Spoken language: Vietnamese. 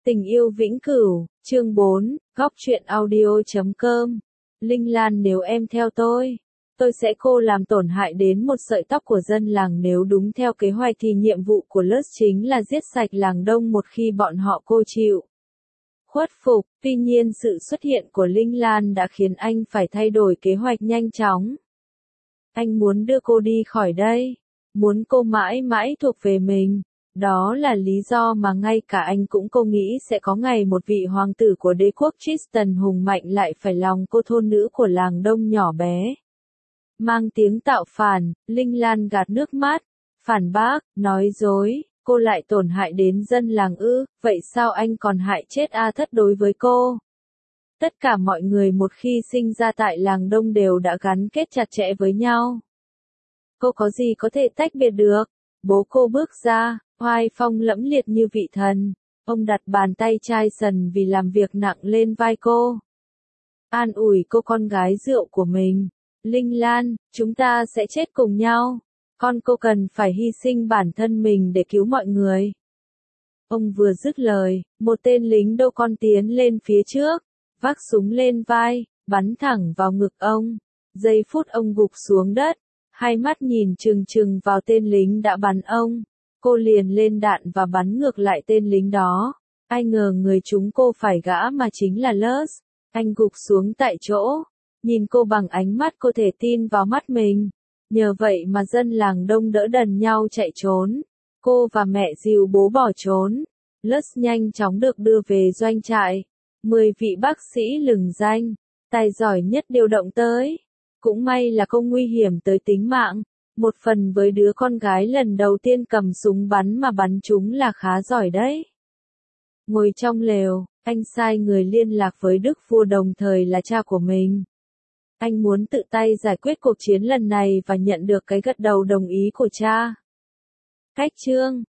Tình yêu vĩnh cửu, chương 4, góc truyện audio.com. Linh Lan, nếu em theo tôi sẽ cô làm tổn hại đến một sợi tóc của dân làng. Nếu đúng theo kế hoạch thì nhiệm vụ của Lus chính là giết sạch làng Đông một khi bọn họ cô chịu khuất phục. Tuy nhiên sự xuất hiện của Linh Lan đã khiến anh phải thay đổi kế hoạch nhanh chóng. Anh muốn đưa cô đi khỏi đây, muốn cô mãi mãi thuộc về mình. Đó là lý do mà ngay cả anh cũng cô nghĩ sẽ có ngày một vị hoàng tử của đế quốc Tristan hùng mạnh lại phải lòng cô thôn nữ của làng Đông nhỏ bé. Mang tiếng tạo phản, Linh Lan gạt nước mắt, phản bác, nói dối, cô lại tổn hại đến dân làng ư, vậy sao anh còn hại chết A Thất đối với cô? Tất cả mọi người một khi sinh ra tại làng Đông đều đã gắn kết chặt chẽ với nhau. Cô có gì có thể tách biệt được? Bố cô bước ra, oai phong lẫm liệt như vị thần. Ông đặt bàn tay chai sần vì làm việc nặng lên vai cô. An ủi cô con gái rượu của mình. Linh Lan, chúng ta sẽ chết cùng nhau. Con cô cần phải hy sinh bản thân mình để cứu mọi người. Ông vừa dứt lời, một tên lính đô con tiến lên phía trước, vác súng lên vai, bắn thẳng vào ngực ông. Giây phút ông gục xuống đất, hai mắt nhìn trừng trừng vào tên lính đã bắn ông. Cô liền lên đạn và bắn ngược lại tên lính đó. Ai ngờ người chúng cô phải gã mà chính là Lus. Anh gục xuống tại chỗ, nhìn cô bằng ánh mắt cô thể tin vào mắt mình. Nhờ vậy mà dân làng Đông đỡ đần nhau chạy trốn. Cô và mẹ dìu bố bỏ trốn. Lus nhanh chóng được đưa về doanh trại. 10 vị bác sĩ lừng danh, tài giỏi nhất điều động tới. Cũng may là không nguy hiểm tới tính mạng. Một phần với đứa con gái lần đầu tiên cầm súng bắn mà bắn chúng là khá giỏi đấy. Ngồi trong lều, anh sai người liên lạc với Đức Vua đồng thời là cha của mình. Anh muốn tự tay giải quyết cuộc chiến lần này và nhận được cái gật đầu đồng ý của cha. Cách chương